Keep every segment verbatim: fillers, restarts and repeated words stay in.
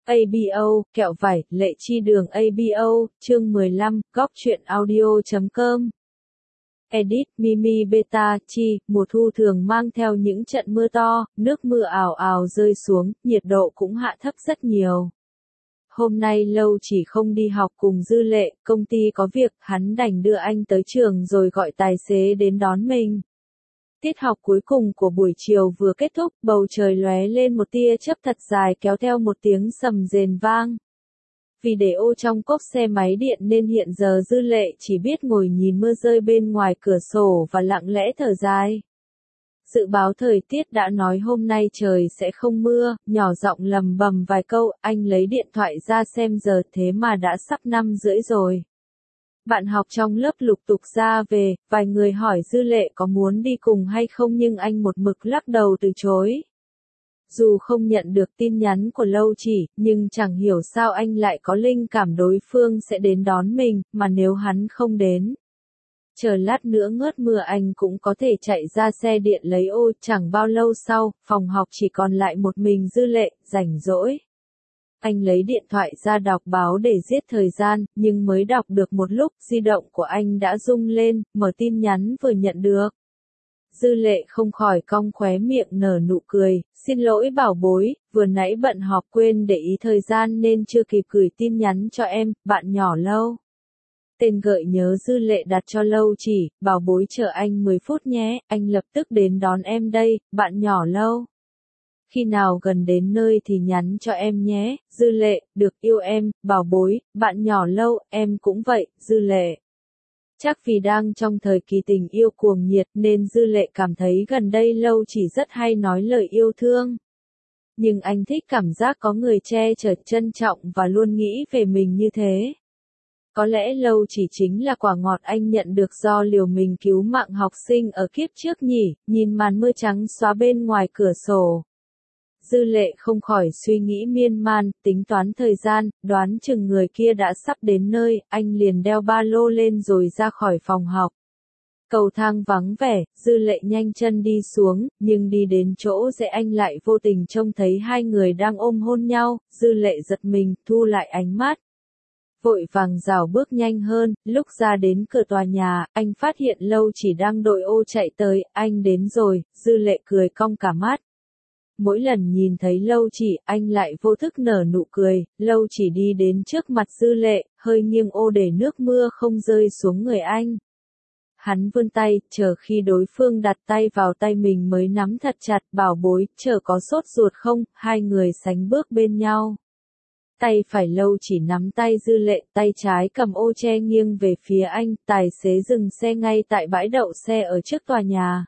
a bê o, kẹo vải, lệ chi đường a bê o, chương mười lăm, góc truyện audio chấm com. Edit, Mimi Beta, Chi, mùa thu thường mang theo những trận mưa to, nước mưa ào ào rơi xuống, nhiệt độ cũng hạ thấp rất nhiều. Hôm nay Lâu chỉ không đi học cùng Dư Lệ, công ty có việc, hắn đành đưa anh tới trường rồi gọi tài xế đến đón mình. Tiết học cuối cùng của buổi chiều vừa kết thúc, bầu trời lóe lên một tia chớp thật dài kéo theo một tiếng sầm rền vang. Vì để ô trong cốp xe máy điện nên hiện giờ Dư Lệ chỉ biết ngồi nhìn mưa rơi bên ngoài cửa sổ và lặng lẽ thở dài. Dự báo thời tiết đã nói hôm nay trời sẽ không mưa, nhỏ giọng lầm bầm vài câu, anh lấy điện thoại ra xem giờ thế mà đã sắp năm rưỡi rồi. Bạn học trong lớp lục tục ra về, vài người hỏi Dư Lệ có muốn đi cùng hay không nhưng anh một mực lắc đầu từ chối. Dù không nhận được tin nhắn của Lâu Chỉ, nhưng chẳng hiểu sao anh lại có linh cảm đối phương sẽ đến đón mình, mà nếu hắn không đến. Chờ lát nữa ngớt mưa anh cũng có thể chạy ra xe điện lấy ô, chẳng bao lâu sau, phòng học chỉ còn lại một mình Dư Lệ, rảnh rỗi. Anh lấy điện thoại ra đọc báo để giết thời gian, nhưng mới đọc được một lúc, di động của anh đã rung lên, mở tin nhắn vừa nhận được. Dư Lệ không khỏi cong khóe miệng nở nụ cười, xin lỗi bảo bối, vừa nãy bận họp quên để ý thời gian nên chưa kịp gửi tin nhắn cho em, bạn nhỏ Lâu. Tên gợi nhớ Dư Lệ đặt cho Lâu Chỉ, bảo bối chờ anh mười phút nhé, anh lập tức đến đón em đây, bạn nhỏ Lâu. Khi nào gần đến nơi thì nhắn cho em nhé, Dư Lệ, được yêu em, bảo bối, bạn nhỏ Lâu, em cũng vậy, Dư Lệ. Chắc vì đang trong thời kỳ tình yêu cuồng nhiệt nên Dư Lệ cảm thấy gần đây Lâu Chỉ rất hay nói lời yêu thương. Nhưng anh thích cảm giác có người che chở trân trọng và luôn nghĩ về mình như thế. Có lẽ Lâu Chỉ chính là quả ngọt anh nhận được do liều mình cứu mạng học sinh ở kiếp trước nhỉ, nhìn màn mưa trắng xóa bên ngoài cửa sổ. Dư Lệ không khỏi suy nghĩ miên man, tính toán thời gian, đoán chừng người kia đã sắp đến nơi, anh liền đeo ba lô lên rồi ra khỏi phòng học. Cầu thang vắng vẻ, Dư Lệ nhanh chân đi xuống, nhưng đi đến chỗ rẽ anh lại vô tình trông thấy hai người đang ôm hôn nhau, Dư Lệ giật mình, thu lại ánh mắt. Vội vàng rảo bước nhanh hơn, lúc ra đến cửa tòa nhà, anh phát hiện Lâu Chỉ đang đội ô chạy tới, anh đến rồi, Dư Lệ cười cong cả mắt. Mỗi lần nhìn thấy Lâu Chỉ, anh lại vô thức nở nụ cười, Lâu Chỉ đi đến trước mặt Dư Lệ, hơi nghiêng ô để nước mưa không rơi xuống người anh. Hắn vươn tay, chờ khi đối phương đặt tay vào tay mình mới nắm thật chặt, bảo bối, chờ có sốt ruột không, hai người sánh bước bên nhau. Tay phải Lâu Chỉ nắm tay Dư Lệ, tay trái cầm ô che nghiêng về phía anh, tài xế dừng xe ngay tại bãi đậu xe ở trước tòa nhà.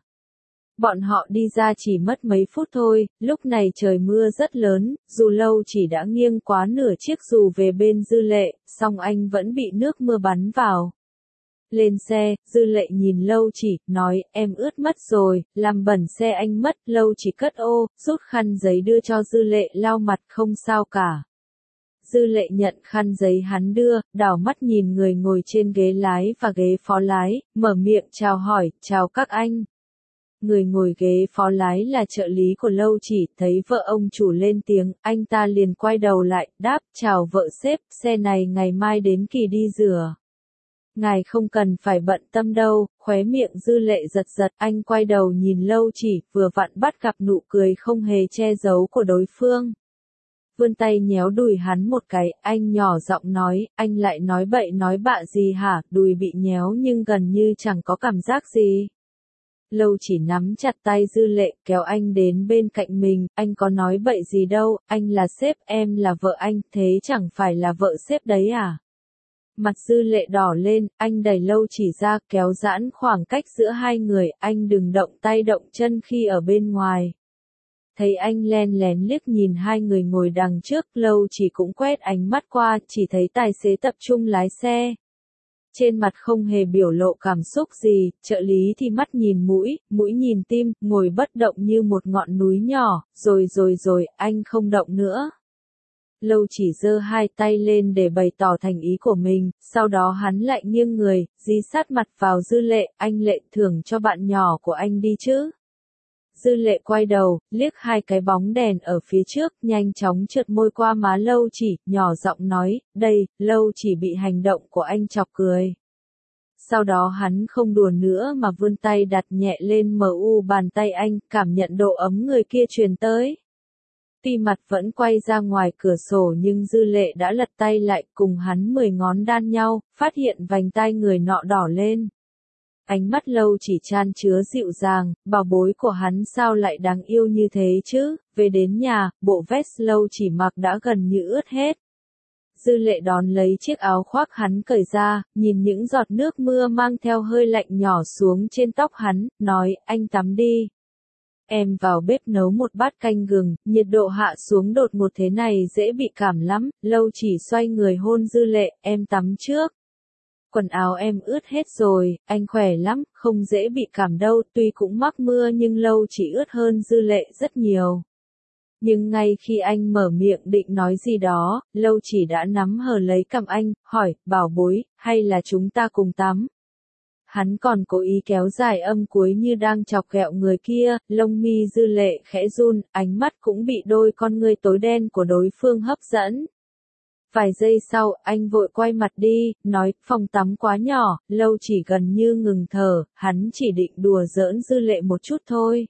Bọn họ đi ra chỉ mất mấy phút thôi, lúc này trời mưa rất lớn, dù Lâu Chỉ đã nghiêng quá nửa chiếc dù về bên Dư Lệ, song anh vẫn bị nước mưa bắn vào. Lên xe, Dư Lệ nhìn Lâu Chỉ, nói, em ướt mất rồi, làm bẩn xe anh mất, Lâu Chỉ cất ô, rút khăn giấy đưa cho Dư Lệ lau mặt không sao cả. Dư Lệ nhận khăn giấy hắn đưa, đảo mắt nhìn người ngồi trên ghế lái và ghế phó lái, mở miệng chào hỏi, chào các anh. Người ngồi ghế phó lái là trợ lý của Lâu Chỉ, thấy vợ ông chủ lên tiếng, anh ta liền quay đầu lại, đáp, chào vợ sếp, xe này ngày mai đến kỳ đi rửa. Ngài không cần phải bận tâm đâu, khóe miệng Dư Lệ giật giật, anh quay đầu nhìn Lâu Chỉ, vừa vặn bắt gặp nụ cười không hề che giấu của đối phương. Vươn tay nhéo đùi hắn một cái, anh nhỏ giọng nói, anh lại nói bậy nói bạ gì hả, đùi bị nhéo nhưng gần như chẳng có cảm giác gì. Lâu Chỉ nắm chặt tay Dư Lệ, kéo anh đến bên cạnh mình, anh có nói bậy gì đâu, anh là sếp, em là vợ anh, thế chẳng phải là vợ sếp đấy à? Mặt Dư Lệ đỏ lên, anh đẩy Lâu Chỉ ra, kéo giãn khoảng cách giữa hai người, anh đừng động tay động chân khi ở bên ngoài. Thấy anh len lén liếc nhìn hai người ngồi đằng trước, Lâu Chỉ cũng quét ánh mắt qua, chỉ thấy tài xế tập trung lái xe. Trên mặt không hề biểu lộ cảm xúc gì, trợ lý thì mắt nhìn mũi, mũi nhìn tim, ngồi bất động như một ngọn núi nhỏ, rồi rồi rồi, anh không động nữa. Lâu Chỉ giơ hai tay lên để bày tỏ thành ý của mình, sau đó hắn lại nghiêng người, dí sát mặt vào Dư Lệ, anh Lệ thưởng cho bạn nhỏ của anh đi chứ. Dư Lệ quay đầu, liếc hai cái bóng đèn ở phía trước, nhanh chóng trượt môi qua má Lâu Chỉ, nhỏ giọng nói, đây, Lâu Chỉ bị hành động của anh chọc cười. Sau đó hắn không đùa nữa mà vươn tay đặt nhẹ lên mờ u bàn tay anh, cảm nhận độ ấm người kia truyền tới. Tuy mặt vẫn quay ra ngoài cửa sổ nhưng Dư Lệ đã lật tay lại cùng hắn mười ngón đan nhau, phát hiện vành tai người nọ đỏ lên. Ánh mắt Lâu Chỉ chan chứa dịu dàng, bảo bối của hắn sao lại đáng yêu như thế chứ, về đến nhà, bộ vest Lâu Chỉ mặc đã gần như ướt hết. Dư Lệ đón lấy chiếc áo khoác hắn cởi ra, nhìn những giọt nước mưa mang theo hơi lạnh nhỏ xuống trên tóc hắn, nói, anh tắm đi. Em vào bếp nấu một bát canh gừng, nhiệt độ hạ xuống đột ngột thế này dễ bị cảm lắm, Lâu Chỉ xoay người hôn Dư Lệ, em tắm trước. Quần áo em ướt hết rồi, anh khỏe lắm, không dễ bị cảm đâu, tuy cũng mắc mưa nhưng Lâu Chỉ ướt hơn Dư Lệ rất nhiều. Nhưng ngay khi anh mở miệng định nói gì đó, Lâu Chỉ đã nắm hờ lấy cằm anh, hỏi, bảo bối, hay là chúng ta cùng tắm? Hắn còn cố ý kéo dài âm cuối như đang chọc ghẹo người kia, lông mi Dư Lệ khẽ run, ánh mắt cũng bị đôi con ngươi tối đen của đối phương hấp dẫn. Vài giây sau, anh vội quay mặt đi, nói, phòng tắm quá nhỏ, Lâu Chỉ gần như ngừng thở, hắn chỉ định đùa giỡn Dư Lệ một chút thôi.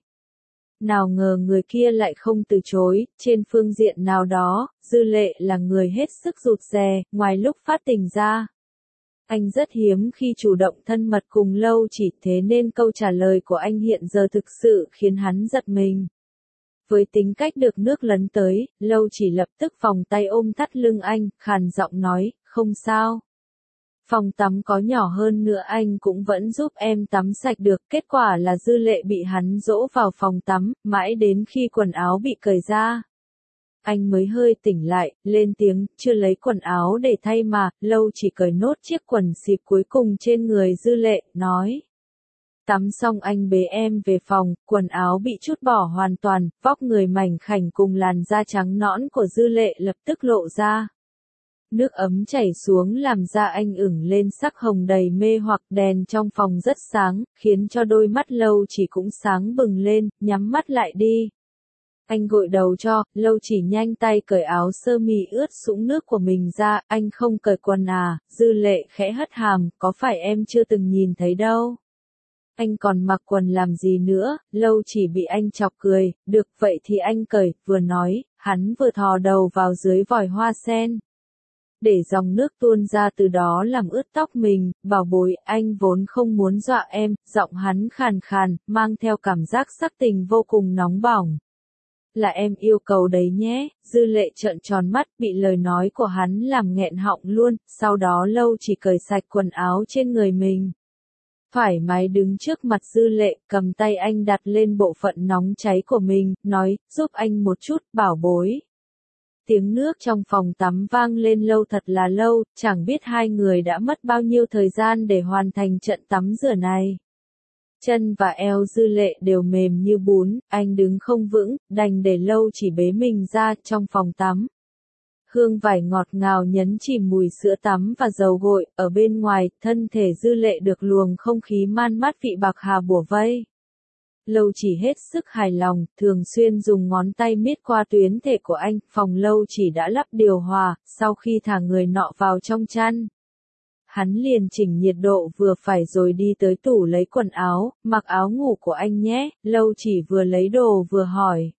Nào ngờ người kia lại không từ chối, trên phương diện nào đó, Dư Lệ là người hết sức rụt rè, ngoài lúc phát tình ra. Anh rất hiếm khi chủ động thân mật cùng Lâu Chỉ, thế nên câu trả lời của anh hiện giờ thực sự khiến hắn giật mình. Với tính cách được nước lấn tới, Lâu Chỉ lập tức vòng tay ôm thắt lưng anh, khàn giọng nói, không sao. Phòng tắm có nhỏ hơn nữa anh cũng vẫn giúp em tắm sạch được, kết quả là Dư Lệ bị hắn dỗ vào phòng tắm, mãi đến khi quần áo bị cởi ra. Anh mới hơi tỉnh lại, lên tiếng, chưa lấy quần áo để thay mà, Lâu Chỉ cởi nốt chiếc quần xịp cuối cùng trên người Dư Lệ, nói. Tắm xong anh bế em về phòng, quần áo bị trút bỏ hoàn toàn, vóc người mảnh khảnh cùng làn da trắng nõn của Dư Lệ lập tức lộ ra. Nước ấm chảy xuống làm da anh ửng lên sắc hồng đầy mê hoặc, đèn trong phòng rất sáng, khiến cho đôi mắt Lâu Chỉ cũng sáng bừng lên, nhắm mắt lại đi. Anh gội đầu cho, Lâu Chỉ nhanh tay cởi áo sơ mi ướt sũng nước của mình ra, anh không cởi quần à, Dư Lệ khẽ hất hàm, có phải em chưa từng nhìn thấy đâu. Anh còn mặc quần làm gì nữa, Lâu Chỉ bị anh chọc cười, được vậy thì anh cởi, vừa nói, hắn vừa thò đầu vào dưới vòi hoa sen. Để dòng nước tuôn ra từ đó làm ướt tóc mình, bảo bối, anh vốn không muốn dọa em, giọng hắn khàn khàn, mang theo cảm giác sắc tình vô cùng nóng bỏng. Là em yêu cầu đấy nhé, Dư Lệ trợn tròn mắt, bị lời nói của hắn làm nghẹn họng luôn, sau đó Lâu Chỉ cởi sạch quần áo trên người mình. Thoải mái đứng trước mặt Dư Lệ, cầm tay anh đặt lên bộ phận nóng cháy của mình, nói, giúp anh một chút, bảo bối. Tiếng nước trong phòng tắm vang lên lâu thật là lâu, chẳng biết hai người đã mất bao nhiêu thời gian để hoàn thành trận tắm rửa này. Chân và eo Dư Lệ đều mềm như bún, anh đứng không vững, đành để Lâu Chỉ bế mình ra trong phòng tắm. Hương vải ngọt ngào nhấn chìm mùi sữa tắm và dầu gội, ở bên ngoài, thân thể Dư Lệ được luồng không khí man mát vị bạc hà bủa vây. Lâu Chỉ hết sức hài lòng, thường xuyên dùng ngón tay miết qua tuyến thể của anh, phòng Lâu Chỉ đã lắp điều hòa, sau khi thả người nọ vào trong chăn. Hắn liền chỉnh nhiệt độ vừa phải rồi đi tới tủ lấy quần áo, mặc áo ngủ của anh nhé, Lâu Chỉ vừa lấy đồ vừa hỏi.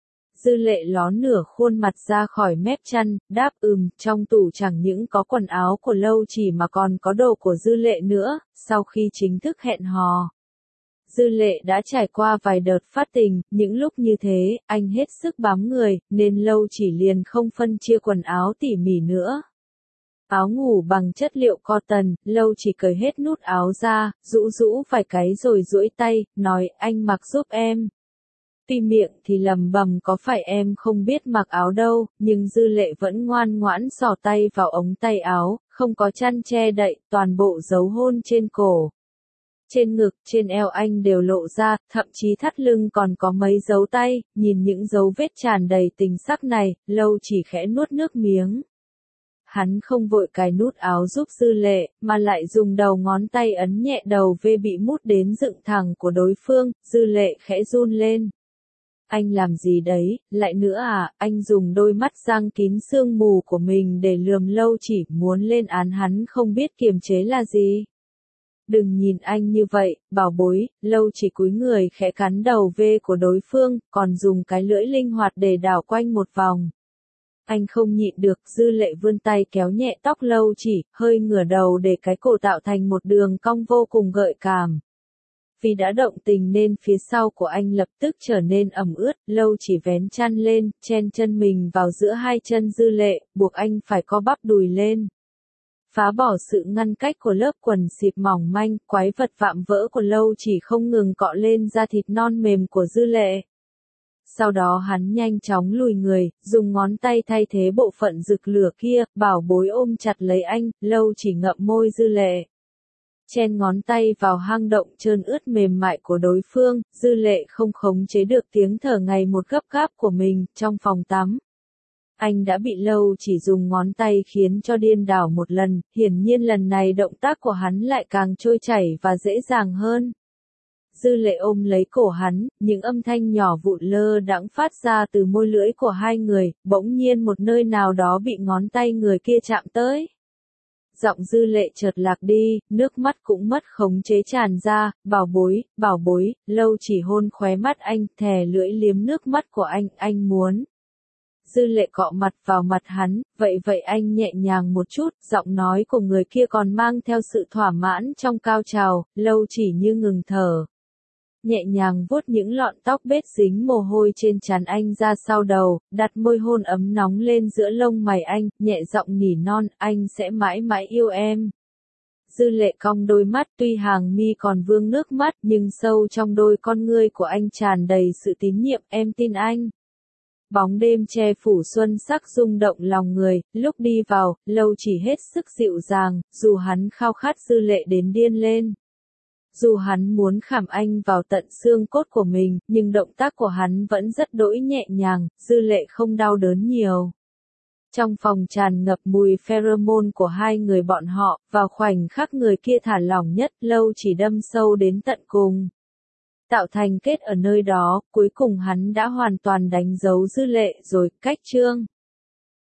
Dư Lệ ló nửa khuôn mặt ra khỏi mép chăn, đáp ừm, trong tủ chẳng những có quần áo của Lâu Chỉ mà còn có đồ của Dư Lệ nữa, sau khi chính thức hẹn hò. Dư Lệ đã trải qua vài đợt phát tình, những lúc như thế, anh hết sức bám người, nên Lâu Chỉ liền không phân chia quần áo tỉ mỉ nữa. Áo ngủ bằng chất liệu cotton, Lâu Chỉ cởi hết nút áo ra, rũ rũ vài cái rồi duỗi tay, nói anh mặc giúp em. Tuy miệng thì lầm bầm có phải em không biết mặc áo đâu, nhưng Dư Lệ vẫn ngoan ngoãn xỏ tay vào ống tay áo, không có chăn che đậy, toàn bộ dấu hôn trên cổ. Trên ngực, trên eo anh đều lộ ra, thậm chí thắt lưng còn có mấy dấu tay, nhìn những dấu vết tràn đầy tình sắc này, Lâu Chỉ khẽ nuốt nước miếng. Hắn không vội cài nút áo giúp Dư Lệ, mà lại dùng đầu ngón tay ấn nhẹ đầu vê bị mút đến dựng thẳng của đối phương, Dư Lệ khẽ run lên. Anh làm gì đấy, lại nữa à, anh dùng đôi mắt giăng kín sương mù của mình để lườm Lâu Chỉ, muốn lên án hắn không biết kiềm chế là gì. Đừng nhìn anh như vậy, bảo bối, Lâu Chỉ cúi người khẽ cắn đầu V của đối phương, còn dùng cái lưỡi linh hoạt để đảo quanh một vòng. Anh không nhịn được, Dư Lệ vươn tay kéo nhẹ tóc Lâu Chỉ, hơi ngửa đầu để cái cổ tạo thành một đường cong vô cùng gợi cảm. Vì đã động tình nên phía sau của anh lập tức trở nên ẩm ướt, Lâu Chỉ vén chăn lên, chen chân mình vào giữa hai chân Dư Lệ, buộc anh phải co bắp đùi lên. Phá bỏ sự ngăn cách của lớp quần xịp mỏng manh, quái vật vạm vỡ của Lâu Chỉ không ngừng cọ lên da thịt non mềm của Dư Lệ. Sau đó hắn nhanh chóng lùi người, dùng ngón tay thay thế bộ phận rực lửa kia, bảo bối ôm chặt lấy anh, Lâu Chỉ ngậm môi Dư Lệ. Chen ngón tay vào hang động trơn ướt mềm mại của đối phương, Dư Lệ không khống chế được tiếng thở ngày một gấp gáp của mình, trong phòng tắm. Anh đã bị Lâu Chỉ dùng ngón tay khiến cho điên đảo một lần, hiển nhiên lần này động tác của hắn lại càng trôi chảy và dễ dàng hơn. Dư Lệ ôm lấy cổ hắn, những âm thanh nhỏ vụn lơ đãng phát ra từ môi lưỡi của hai người, bỗng nhiên một nơi nào đó bị ngón tay người kia chạm tới. Giọng Dư Lệ chợt lạc đi, nước mắt cũng mất khống chế tràn ra, bảo bối, bảo bối, Lâu Chỉ hôn khóe mắt anh, thè lưỡi liếm nước mắt của anh, anh muốn. Dư Lệ cọ mặt vào mặt hắn, vậy vậy anh nhẹ nhàng một chút, giọng nói của người kia còn mang theo sự thỏa mãn trong cao trào, Lâu Chỉ như ngừng thở. Nhẹ nhàng vuốt những lọn tóc bết dính mồ hôi trên trán anh ra sau đầu, đặt môi hôn ấm nóng lên giữa lông mày anh, nhẹ giọng nỉ non, anh sẽ mãi mãi yêu em. Dư Lệ cong đôi mắt, tuy hàng mi còn vương nước mắt nhưng sâu trong đôi con ngươi của anh tràn đầy sự tín nhiệm, em tin anh. Bóng đêm che phủ xuân sắc rung động lòng người, lúc đi vào, Lâu Chỉ hết sức dịu dàng, dù hắn khao khát Dư Lệ đến điên lên. Dù hắn muốn khảm anh vào tận xương cốt của mình, nhưng động tác của hắn vẫn rất đỗi nhẹ nhàng, Dư Lệ không đau đớn nhiều. Trong phòng tràn ngập mùi pheromone của hai người bọn họ, vào khoảnh khắc người kia thả lỏng nhất, Lâu Chỉ đâm sâu đến tận cùng. Tạo thành kết ở nơi đó, cuối cùng hắn đã hoàn toàn đánh dấu Dư Lệ rồi, cách chương.